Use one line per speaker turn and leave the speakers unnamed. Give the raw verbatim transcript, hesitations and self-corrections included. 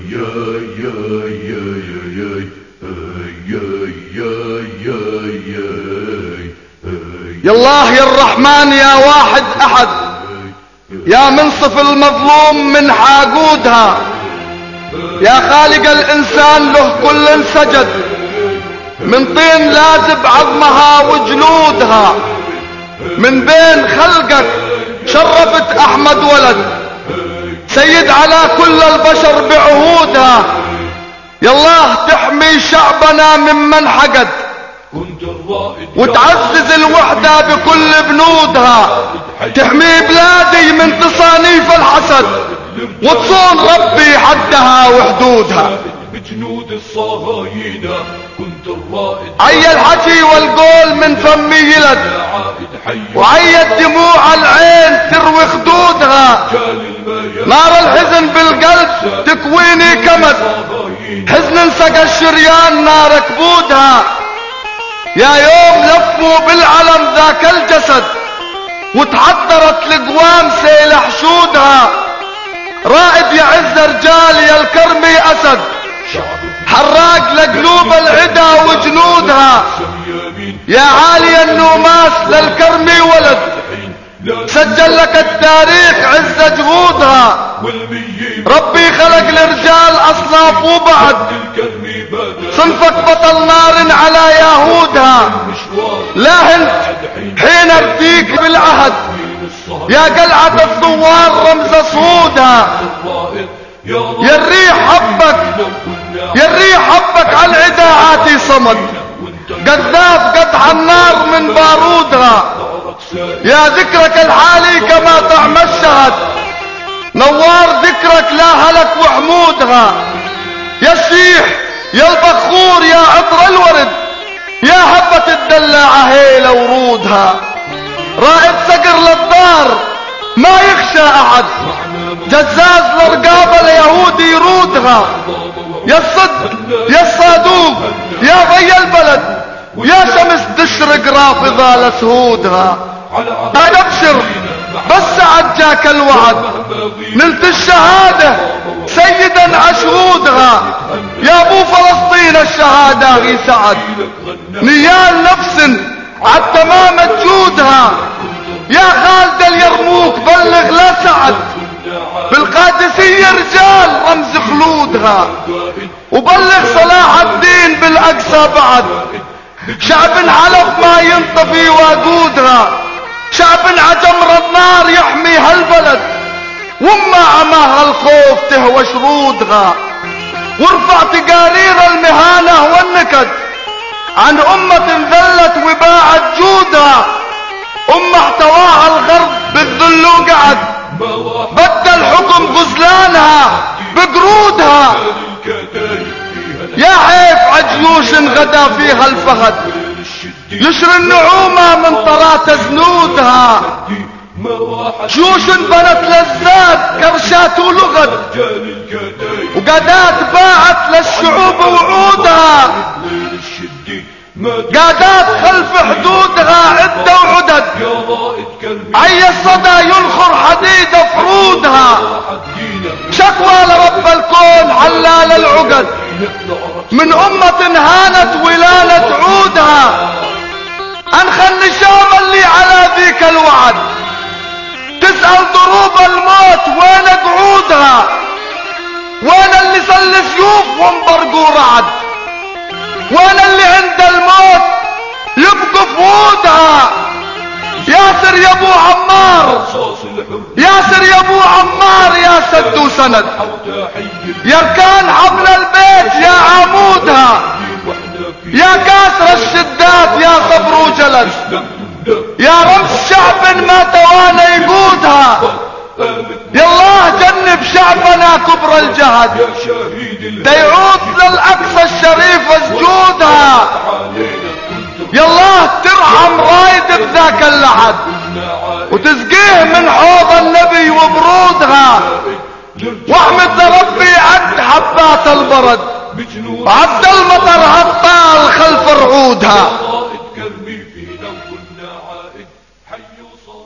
يا الله يا الرحمن يا واحد احد، يا منصف المظلوم من حاقودها، يا خالق الانسان له كل سجد، من طين لازب عظمها وجلودها، من بين خلقك شرفت احمد ولد، سيد على كل البشر بعهودها. يا الله تحمي شعبنا ممن حقد، وتعزز الوحدة بكل بنودها، تحمي بلادي من تصانيف الحسد، وتصون ربي حدها وحدودها.
بجنود الصهاينة كنت الرائد،
عي الحكي والقول من فمي يلد، وعي الدموع العين تروي خدودها، نار الحزن بالقلب تكويني كمد، حزن سقى الشريان نار كبودها. يا يوم لفوا بالعلم ذاك الجسد، وتحضرت القوام سيل حشودها، رائد يعز رجال يا الكرمي اسد، حراق لقلوب العدا وجنودها. يا عالي النوماس للكرمي ولد، سجل لك التاريخ عز جهودها. ربي خلق الرجال اصناف وبعد، صنفك بطل نار على يهودها. لا هند حين ابديك بالعهد، يا قلعة الثوار رمز صعودها. يا الريح حبك يا الريح حبك على العداعات صمد، قذاف قطع النار من بارودها. يا ذكرك الحالي كما طعم الشهد، نوار ذكرك لا هلك وحمودها. يا الشيح يا البخور يا عطر الورد، يا هبة الدلاعة هيلة ورودها. رائد صقر للدار ما يخشى احد، جزاز لرقاب اليهود يرودها. يا الصدق يا الصادوق يا ضي البلد، يا شمس تشرق رافضة لسهودها. هاي ابشر بس سعد جاك الوعد، نلت الشهادة سيدا عشهودها. يا ابو فلسطين الشهادة غي سعد، نيال نفس عالتمام جودها. يا خالد اليرموك بلغ لا سعد، بالقادسية رجال رمز خلودها. وبلغ صلاح الدين بالاقصى بعد، شعب حلف ما ينطفي وقودها. شعب عجمر النار يحمي هالبلد، وما عماها الخوف تهوى شرودها. وارفع تقارير المهانة والنكد عن أمة ذلت وباعت جودها. أمة احتواها الغرب بالذل وقعد، بدل حكم غزلانها بقرودها. يا حيف عجيوش غدا فيها الفهد، يشر النعومة من طرات زنودها. جيوش بنت لذات كرشات ولغد، وقادات باعت للشعوب وعودها. قادات خلف حدودها عدة وعدد، عي الصدى ينخر حديد فرودها. شكوى لرب الكون حلال العقد، من أمة هانت ولالة عودها. أنخى النشام اللي على ذيك الوعد، تسأل ضروب الموت وين قعودها. وين اللي سل سيوف وانبرقوا رعد، وين اللي عند الموت يبقوا فودها. ياسر يا ابو عمار ياسر يا ابو عمار يا سد وسند، يا ركان حبل البيت يا عمودها. يا كاسر الشدات يا صبر وجلد، يا رمز شعب ما توانى يقودها. يا الله جنب شعبنا كبر الجهد، ديعود للأقصى الشريف سجودها. يا الله ترحم رايد بذاك اللحد، وتسقيه من حوض النبي وبرودها. واحمد ربي عد حبات البرد، وعد المطر هالطال خلف رعودها.